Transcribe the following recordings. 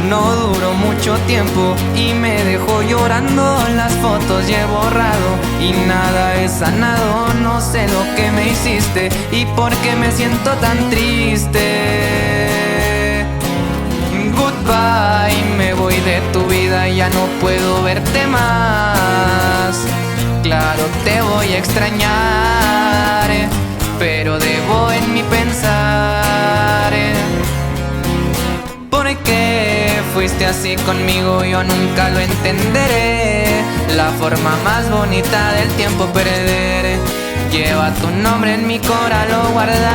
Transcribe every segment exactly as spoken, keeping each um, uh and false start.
no duró mucho tiempo y me dejó llorando. Las fotos ya he borrado y nada he sanado. No sé lo que me hiciste y por qué me siento tan triste. Goodbye, me voy de tu vida, ya no puedo verte más. Claro, te voy a extrañar, pero debo en mi pensar. ¿Por qué fuiste así conmigo? Yo nunca lo entenderé. La forma más bonita del tiempo perder. Lleva tu nombre en mi cora, lo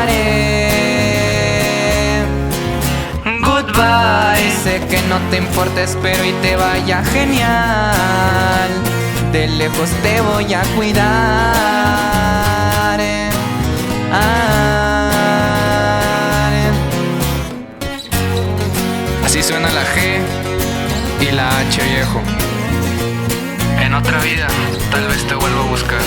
guardaré. Goodbye, sé que no te importa, espero y te vaya genial. De lejos te voy a cuidar. Ah, Así suena la G y la H, viejo. En otra vida, tal vez te vuelvo a buscar.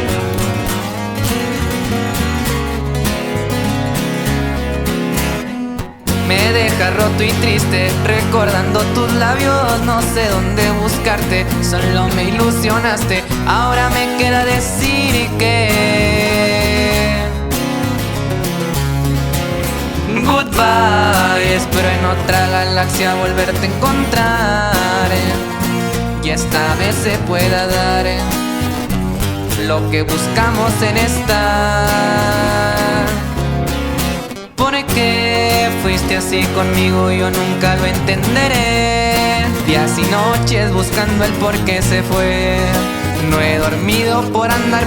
me deja roto y triste, recordando tus labios. No sé dónde buscarte, solo me ilusionaste. Ahora me queda decir que goodbye, espero en otra galaxia volverte a encontrar. Y esta vez se pueda dar lo que buscamos en esta. ¿Por qué fuiste así conmigo? Yo nunca lo entenderé. Días y noches buscando el por qué se fue. No he dormido por andar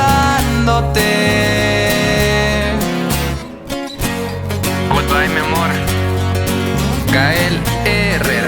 pensándote. Goodbye, mi amor. Gael Herrera.